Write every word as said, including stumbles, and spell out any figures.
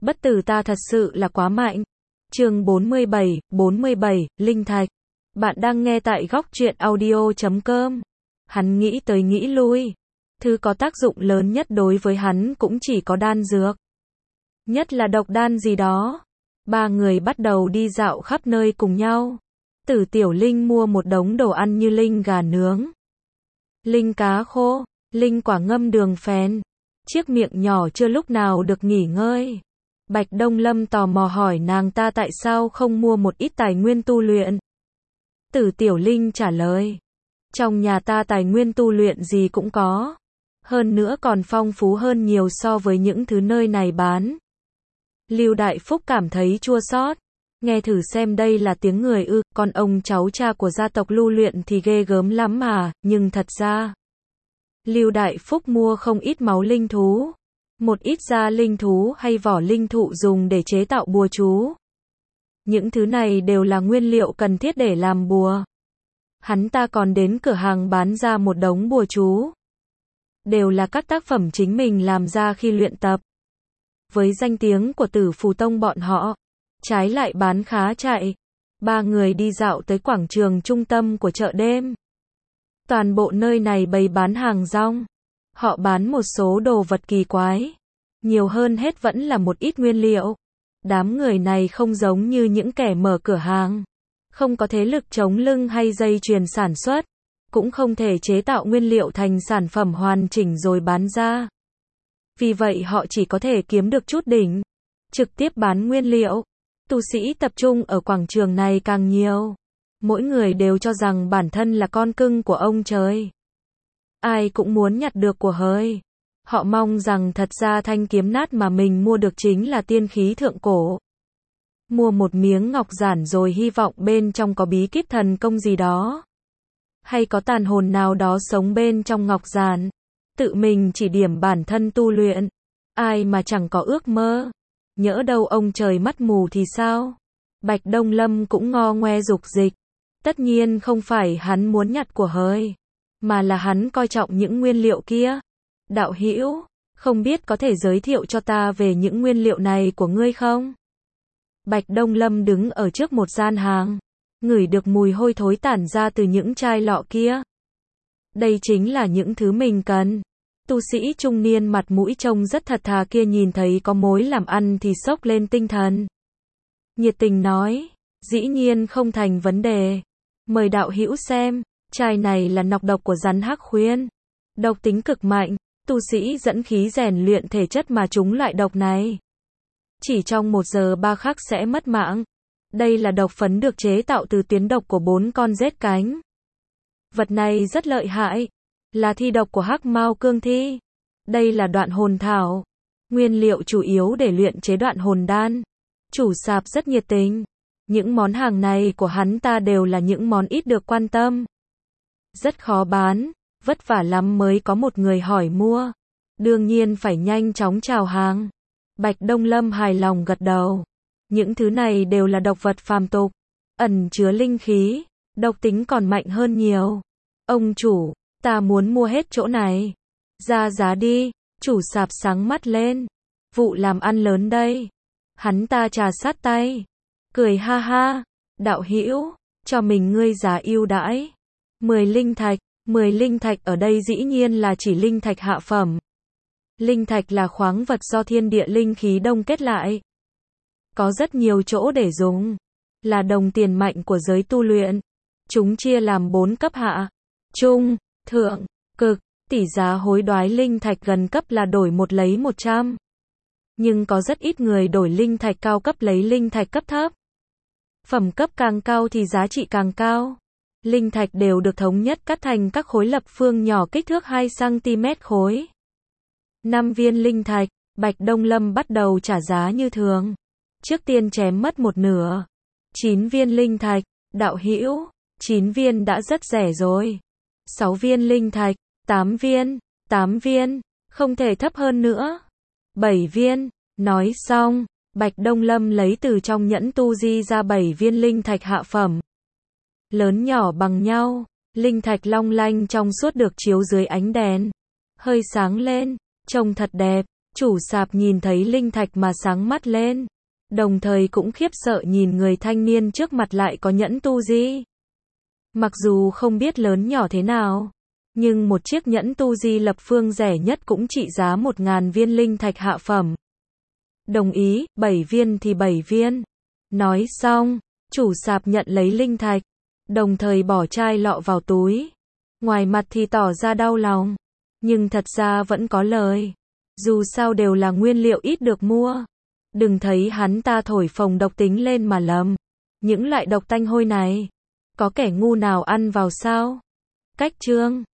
Bất tử ta thật sự là quá mạnh. Chương bốn mươi bảy, bốn mươi bảy, Linh Thạch. Bạn đang nghe tại góc truyện audio chấm com. Hắn nghĩ tới nghĩ lui. Thứ có tác dụng lớn nhất đối với hắn cũng chỉ có đan dược. Nhất là độc đan gì đó. Ba người bắt đầu đi dạo khắp nơi cùng nhau. Tử Tiểu Linh mua một đống đồ ăn như linh gà nướng, linh cá khô, linh quả ngâm đường phèn. Chiếc miệng nhỏ chưa lúc nào được nghỉ ngơi. Bạch Đông Lâm tò mò hỏi nàng ta tại sao không mua một ít tài nguyên tu luyện. Tử Tiểu Linh trả lời, trong nhà ta tài nguyên tu luyện gì cũng có. Hơn nữa còn phong phú hơn nhiều so với những thứ nơi này bán. Lưu Đại Phúc cảm thấy chua xót. Nghe thử xem, đây là tiếng người ư, con ông cháu cha của gia tộc Lưu luyện thì ghê gớm lắm mà, nhưng thật ra Lưu Đại Phúc mua không ít máu linh thú, một ít da linh thú hay vỏ linh thụ dùng để chế tạo bùa chú. Những thứ này đều là nguyên liệu cần thiết để làm bùa. Hắn ta còn đến cửa hàng bán ra một đống bùa chú. Đều là các tác phẩm chính mình làm ra khi luyện tập. Với danh tiếng của Tử Phù Tông bọn họ, trái lại bán khá chạy. Ba người đi dạo tới quảng trường trung tâm của chợ đêm. Toàn bộ nơi này bày bán hàng rong. Họ bán một số đồ vật kỳ quái. Nhiều hơn hết vẫn là một ít nguyên liệu. Đám người này không giống như những kẻ mở cửa hàng. Không có thế lực chống lưng hay dây chuyền sản xuất. Cũng không thể chế tạo nguyên liệu thành sản phẩm hoàn chỉnh rồi bán ra. Vì vậy họ chỉ có thể kiếm được chút đỉnh. Trực tiếp bán nguyên liệu. Tu sĩ tập trung ở quảng trường này càng nhiều. Mỗi người đều cho rằng bản thân là con cưng của ông trời. Ai cũng muốn nhặt được của hời. Họ mong rằng thật ra thanh kiếm nát mà mình mua được chính là tiên khí thượng cổ. Mua một miếng ngọc giản rồi hy vọng bên trong có bí kíp thần công gì đó. Hay có tàn hồn nào đó sống bên trong ngọc giản. Tự mình chỉ điểm bản thân tu luyện. Ai mà chẳng có ước mơ. Nhỡ đâu ông trời mắt mù thì sao? Bạch Đông Lâm cũng ngo ngoe dục dịch. Tất nhiên không phải hắn muốn nhặt của hời, mà là hắn coi trọng những nguyên liệu kia. Đạo hữu, không biết có thể giới thiệu cho ta về những nguyên liệu này của ngươi không? Bạch Đông Lâm đứng ở trước một gian hàng, ngửi được mùi hôi thối tản ra từ những chai lọ kia. Đây chính là những thứ mình cần. Tu sĩ trung niên mặt mũi trông rất thật thà kia nhìn thấy có mối làm ăn thì sốc lên tinh thần. Nhiệt tình nói, dĩ nhiên không thành vấn đề. Mời đạo hữu xem, chai này là nọc độc của rắn hắc khuyên. Độc tính cực mạnh, tu sĩ dẫn khí rèn luyện thể chất mà trúng loại độc này. Chỉ trong một giờ ba khắc sẽ mất mạng. Đây là độc phấn được chế tạo từ tuyến độc của bốn con rết cánh. Vật này rất lợi hại. Là thi độc của hắc mao cương thi. Đây là đoạn hồn thảo. Nguyên liệu chủ yếu để luyện chế đoạn hồn đan. Chủ sạp rất nhiệt tình. Những món hàng này của hắn ta đều là những món ít được quan tâm. Rất khó bán. Vất vả lắm mới có một người hỏi mua. Đương nhiên phải nhanh chóng chào hàng. Bạch Đông Lâm hài lòng gật đầu. Những thứ này đều là độc vật phàm tục. Ẩn chứa linh khí. Độc tính còn mạnh hơn nhiều. Ông chủ, ta muốn mua hết chỗ này. Ra giá đi. Chủ sạp sáng mắt lên. Vụ làm ăn lớn đây. Hắn ta trà sát tay. Cười ha ha. Đạo hữu, cho mình ngươi giá ưu đãi. mười linh thạch. mười linh thạch ở đây dĩ nhiên là chỉ linh thạch hạ phẩm. Linh thạch là khoáng vật do thiên địa linh khí đông kết lại. Có rất nhiều chỗ để dùng. Là đồng tiền mạnh của giới tu luyện. Chúng chia làm bốn cấp hạ, trung, thượng, cực. Tỷ giá hối đoái linh thạch gần cấp là đổi một lấy một trăm. Nhưng có rất ít người đổi linh thạch cao cấp lấy linh thạch cấp thấp. Phẩm cấp càng cao thì giá trị càng cao. Linh thạch đều được thống nhất cắt thành các khối lập phương nhỏ kích thước hai xăng ti mét khối. năm viên linh thạch, Bạch Đông Lâm bắt đầu trả giá như thường. Trước tiên chém mất một nửa. chín viên linh thạch, đạo hữu, chín viên đã rất rẻ rồi. sáu viên linh thạch, tám viên, tám viên, không thể thấp hơn nữa. bảy viên, nói xong, Bạch Đông Lâm lấy từ trong nhẫn tu di ra bảy viên linh thạch hạ phẩm. Lớn nhỏ bằng nhau, linh thạch long lanh trong suốt được chiếu dưới ánh đèn. Hơi sáng lên, trông thật đẹp. Chủ sạp nhìn thấy linh thạch mà sáng mắt lên, đồng thời cũng khiếp sợ nhìn người thanh niên trước mặt lại có nhẫn tu di. Mặc dù không biết lớn nhỏ thế nào, nhưng một chiếc nhẫn tu di lập phương rẻ nhất cũng trị giá một ngàn viên linh thạch hạ phẩm. Đồng ý, bảy viên thì bảy viên. Nói xong, chủ sạp nhận lấy linh thạch, đồng thời bỏ chai lọ vào túi. Ngoài mặt thì tỏ ra đau lòng, nhưng thật ra vẫn có lời. Dù sao đều là nguyên liệu ít được mua. Đừng thấy hắn ta thổi phồng độc tính lên mà lầm. Những loại độc tanh hôi này, có kẻ ngu nào ăn vào sao? Cách chương